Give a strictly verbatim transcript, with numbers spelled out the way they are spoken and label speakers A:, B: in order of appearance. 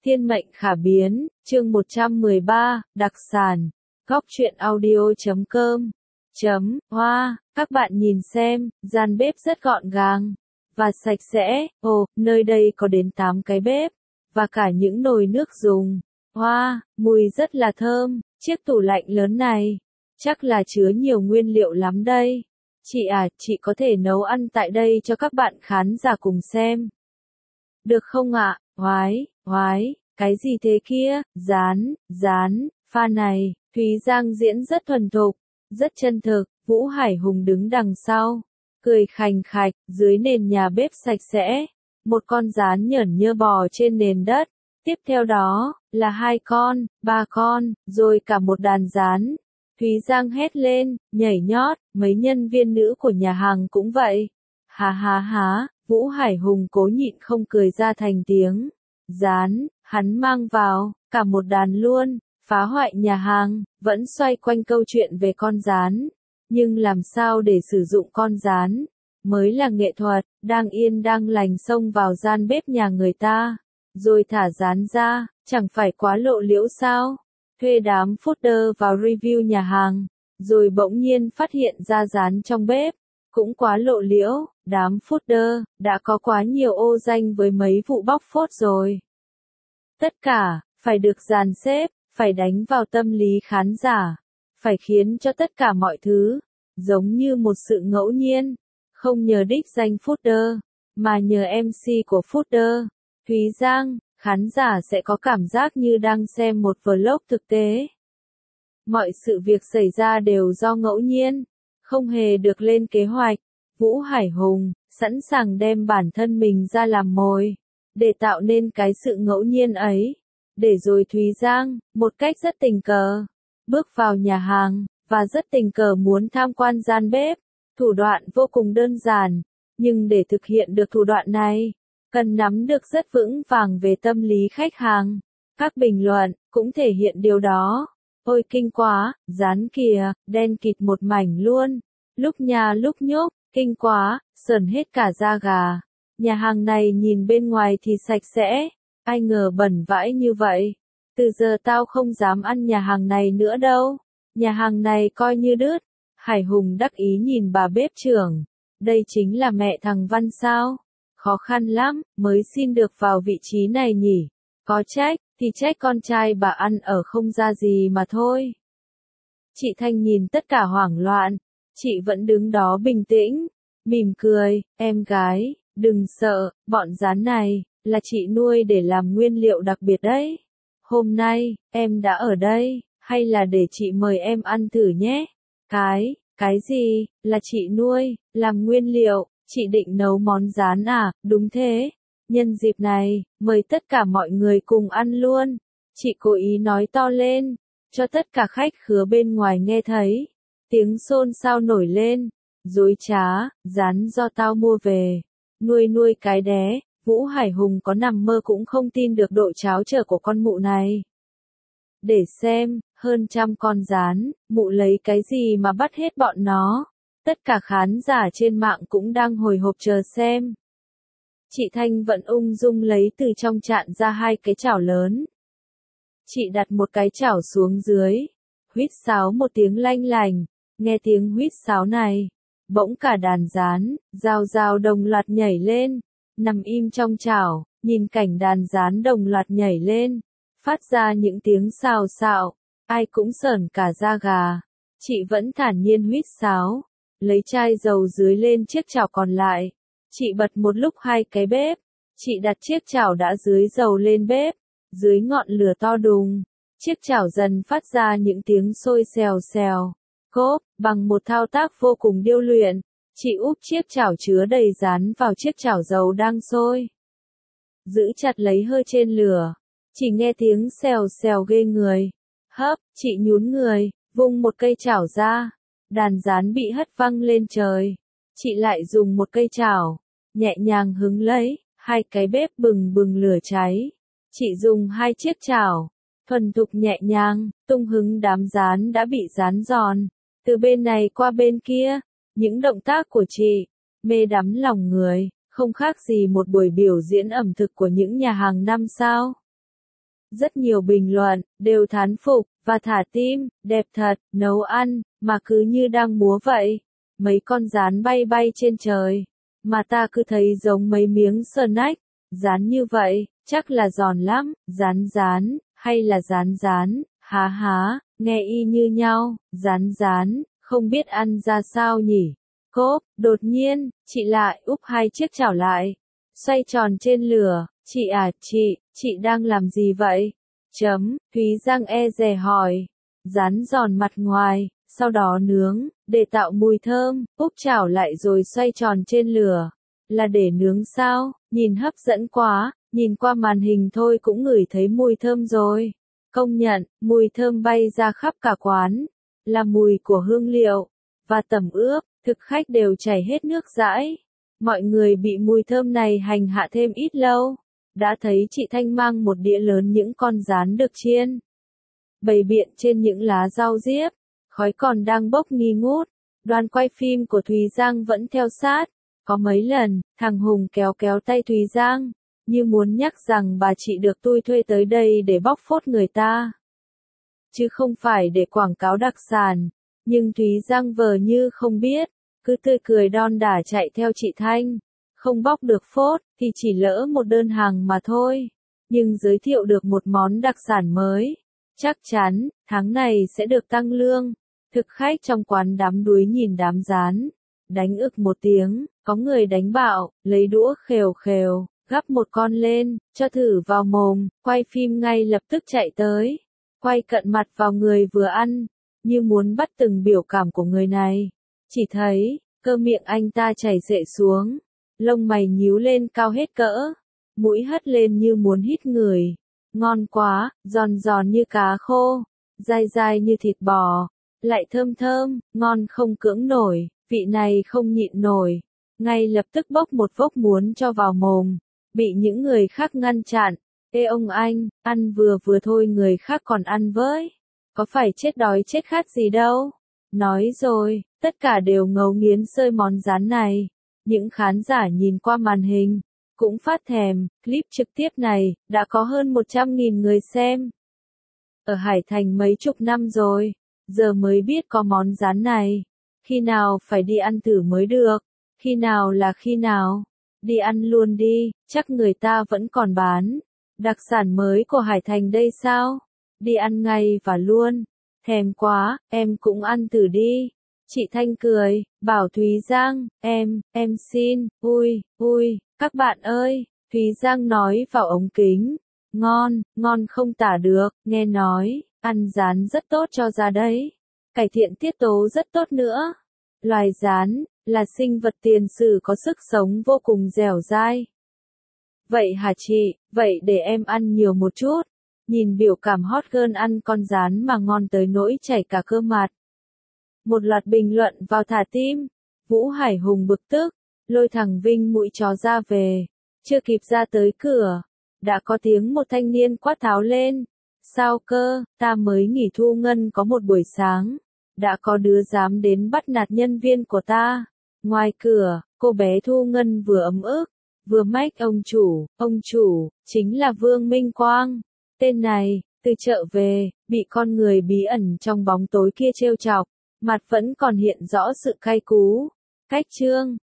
A: Thiên mệnh khả biến, chương một trăm mười ba, đặc sản, góc truyện audio chấm com, chấm, hoa, các bạn nhìn xem, gian bếp rất gọn gàng, và sạch sẽ, ồ, nơi đây có đến tám cái bếp, và cả những nồi nước dùng, hoa, mùi rất là thơm, chiếc tủ lạnh lớn này, chắc là chứa nhiều nguyên liệu lắm đây. Chị à, chị có thể nấu ăn tại đây cho các bạn khán giả cùng xem. Được không ạ? Oái, oái, cái gì thế kia? Rán, rán, pha này, Thúy Giang diễn rất thuần thục, rất chân thực, Vũ Hải Hùng đứng đằng sau, cười khành khạch, dưới nền nhà bếp sạch sẽ, một con rán nhởn nhơ bò trên nền đất, tiếp theo đó, là hai con, ba con, rồi cả một đàn rán. Thúy Giang hét lên, nhảy nhót, mấy nhân viên nữ của nhà hàng cũng vậy. Hà hà hà, Vũ Hải Hùng cố nhịn không cười ra thành tiếng. Rán, hắn mang vào, cả một đàn luôn, phá hoại nhà hàng, vẫn xoay quanh câu chuyện về con rán. Nhưng làm sao để sử dụng con rán, mới là nghệ thuật, đang yên đang lành xông vào gian bếp nhà người ta, rồi thả rán ra, chẳng phải quá lộ liễu sao? Thuê đám fooder vào review nhà hàng, rồi bỗng nhiên phát hiện ra rán trong bếp, cũng quá lộ liễu, đám fooder đã có quá nhiều ô danh với mấy vụ bóc phốt rồi. Tất cả, phải được dàn xếp, phải đánh vào tâm lý khán giả, phải khiến cho tất cả mọi thứ, giống như một sự ngẫu nhiên, không nhờ đích danh fooder, mà nhờ em xê của fooder, Thúy Giang. Khán giả sẽ có cảm giác như đang xem một vlog thực tế. Mọi sự việc xảy ra đều do ngẫu nhiên, không hề được lên kế hoạch. Vũ Hải Hùng, sẵn sàng đem bản thân mình ra làm mồi, để tạo nên cái sự ngẫu nhiên ấy. Để rồi Thúy Giang, một cách rất tình cờ, bước vào nhà hàng, và rất tình cờ muốn tham quan gian bếp. Thủ đoạn vô cùng đơn giản, nhưng để thực hiện được thủ đoạn này, cần nắm được rất vững vàng về tâm lý khách hàng. Các bình luận cũng thể hiện điều đó. Ôi kinh quá, rán kìa, đen kịt một mảnh luôn. Lúc nha lúc nhúc, kinh quá, sởn hết cả da gà. Nhà hàng này nhìn bên ngoài thì sạch sẽ, ai ngờ bẩn vãi như vậy. Từ giờ tao không dám ăn nhà hàng này nữa đâu. Nhà hàng này coi như đứt. Hải Hùng đắc ý nhìn bà bếp trưởng. Đây chính là mẹ thằng Văn sao? Khó khăn lắm, mới xin được vào vị trí này nhỉ. Có trách, thì trách con trai bà ăn ở không ra gì mà thôi. Chị Thanh nhìn tất cả hoảng loạn. Chị vẫn đứng đó bình tĩnh, mỉm cười, em gái, đừng sợ, bọn rán này, là chị nuôi để làm nguyên liệu đặc biệt đấy. Hôm nay, em đã ở đây, hay là để chị mời em ăn thử nhé? Cái, cái gì, là chị nuôi, làm nguyên liệu? Chị định nấu món rán à? Đúng thế. Nhân dịp này, mời tất cả mọi người cùng ăn luôn. Chị cố ý nói to lên, cho tất cả khách khứa bên ngoài nghe thấy. Tiếng xôn xao nổi lên. Dối trá, rán do tao mua về. Nuôi nuôi cái đé. Vũ Hải Hùng có nằm mơ cũng không tin được độ tráo trở của con mụ này. Để xem, hơn trăm con rán, mụ lấy cái gì mà bắt hết bọn nó. Tất cả khán giả trên mạng cũng đang hồi hộp chờ xem. Chị Thanh vẫn ung dung lấy từ trong chạn ra hai cái chảo lớn. Chị đặt một cái chảo xuống dưới, huýt sáo một tiếng lanh lành, nghe tiếng huýt sáo này, bỗng cả đàn rán, rào rào đồng loạt nhảy lên, nằm im trong chảo, nhìn cảnh đàn rán đồng loạt nhảy lên, phát ra những tiếng xào xạo, ai cũng sởn cả da gà. Chị vẫn thản nhiên huýt sáo. Lấy chai dầu dưới lên chiếc chảo còn lại. Chị bật một lúc hai cái bếp. Chị đặt chiếc chảo đã dưới dầu lên bếp. Dưới ngọn lửa to đùng. Chiếc chảo dần phát ra những tiếng sôi xèo xèo. Cốp, bằng một thao tác vô cùng điêu luyện. Chị úp chiếc chảo chứa đầy rán vào chiếc chảo dầu đang sôi. Giữ chặt lấy hơi trên lửa. Chỉ nghe tiếng xèo xèo ghê người. Hấp, chị nhún người, vung một cây chảo ra. Đàn rán bị hất văng lên trời. Chị lại dùng một cây chảo, nhẹ nhàng hứng lấy, hai cái bếp bừng bừng lửa cháy. Chị dùng hai chiếc chảo, thuần thục nhẹ nhàng, tung hứng đám rán đã bị rán giòn. Từ bên này qua bên kia, những động tác của chị, mê đắm lòng người, không khác gì một buổi biểu diễn ẩm thực của những nhà hàng năm sao. Rất nhiều bình luận, đều thán phục, và thả tim, đẹp thật, nấu ăn, mà cứ như đang múa vậy. Mấy con rán bay bay trên trời, mà ta cứ thấy giống mấy miếng snack, rán như vậy, chắc là giòn lắm, rán rán, hay là rán rán, há há, nghe y như nhau, rán rán, không biết ăn ra sao nhỉ. Cốp, đột nhiên, chị lại úp hai chiếc chảo lại, xoay tròn trên lửa, chị à, chị, chị đang làm gì vậy? Chấm, Thúy Giang e dè hỏi, rán giòn mặt ngoài, sau đó nướng, để tạo mùi thơm, úp chảo lại rồi xoay tròn trên lửa, là để nướng sao, nhìn hấp dẫn quá, nhìn qua màn hình thôi cũng ngửi thấy mùi thơm rồi. Công nhận, mùi thơm bay ra khắp cả quán, là mùi của hương liệu, và tẩm ướp, thực khách đều chảy hết nước dãi. Mọi người bị mùi thơm này hành hạ thêm ít lâu, đã thấy chị Thanh mang một đĩa lớn những con rán được chiên, bày biện trên những lá rau diếp, khói còn đang bốc nghi ngút. Đoàn quay phim của Thúy Giang vẫn theo sát, có mấy lần, thằng Hùng kéo kéo tay Thúy Giang, như muốn nhắc rằng bà chị được tôi thuê tới đây để bóc phốt người ta, chứ không phải để quảng cáo đặc sản. Nhưng Thúy Giang vờ như không biết, cứ tươi cười đon đả chạy theo chị Thanh. Không bóc được phốt, thì chỉ lỡ một đơn hàng mà thôi. Nhưng giới thiệu được một món đặc sản mới. Chắc chắn, tháng này sẽ được tăng lương. Thực khách trong quán đám đuối nhìn đám rán. Đánh ực một tiếng, có người đánh bạo, lấy đũa khều khều, gắp một con lên, cho thử vào mồm, quay phim ngay lập tức chạy tới. Quay cận mặt vào người vừa ăn, như muốn bắt từng biểu cảm của người này. Chỉ thấy, cơ miệng anh ta chảy xệ xuống, lông mày nhíu lên cao hết cỡ, mũi hất lên như muốn hít người. Ngon quá, giòn giòn như cá khô, dai dai như thịt bò, lại thơm thơm, ngon không cưỡng nổi, vị này không nhịn nổi. Ngay lập tức bốc một vốc muốn cho vào mồm, bị những người khác ngăn chặn. Ê ông anh, ăn vừa vừa thôi người khác còn ăn với. Có phải chết đói chết khát gì đâu. Nói rồi, tất cả đều ngấu nghiến xơi món rán này. Những khán giả nhìn qua màn hình, cũng phát thèm. Clip trực tiếp này, đã có hơn một trăm nghìn người xem. Ở Hải Thành mấy chục năm rồi, giờ mới biết có món rán này. Khi nào phải đi ăn thử mới được. Khi nào là khi nào. Đi ăn luôn đi, chắc người ta vẫn còn bán. Đặc sản mới của Hải Thành đây sao? Đi ăn ngay và luôn. Thèm quá, em cũng ăn thử đi. Chị Thanh cười, bảo Thúy Giang, em, em xin, ui, ui, các bạn ơi. Thúy Giang nói vào ống kính. Ngon, ngon không tả được, nghe nói, ăn rán rất tốt cho da đấy. Cải thiện tiết tố rất tốt nữa. Loài rán, là sinh vật tiền sử có sức sống vô cùng dẻo dai. Vậy hả chị, vậy để em ăn nhiều một chút. Nhìn biểu cảm hot girl ăn con rán mà ngon tới nỗi chảy cả cơ mặt. Một loạt bình luận vào thả tim. Vũ Hải Hùng bực tức, lôi thằng Vinh mũi chó ra về. Chưa kịp ra tới cửa, đã có tiếng một thanh niên quát tháo lên. Sao cơ, ta mới nghỉ thu ngân có một buổi sáng. Đã có đứa dám đến bắt nạt nhân viên của ta. Ngoài cửa, cô bé Thu Ngân vừa ấm ức, vừa mách ông chủ, ông chủ, chính là Vương Minh Quang. Tên này, từ chợ về, bị con người bí ẩn trong bóng tối kia trêu chọc, mặt vẫn còn hiện rõ sự cay cú. Cách chương